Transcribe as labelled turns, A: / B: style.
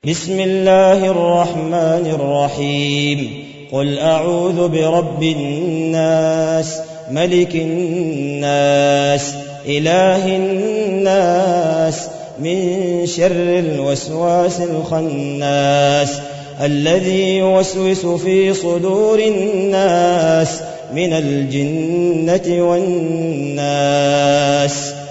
A: بسم الله الرحمن الرحيم قل أعوذ برب الناس ملك الناس إله الناس من شر الوسواس الخناس الذي يوسوس في صدور الناس من الجنة والناس.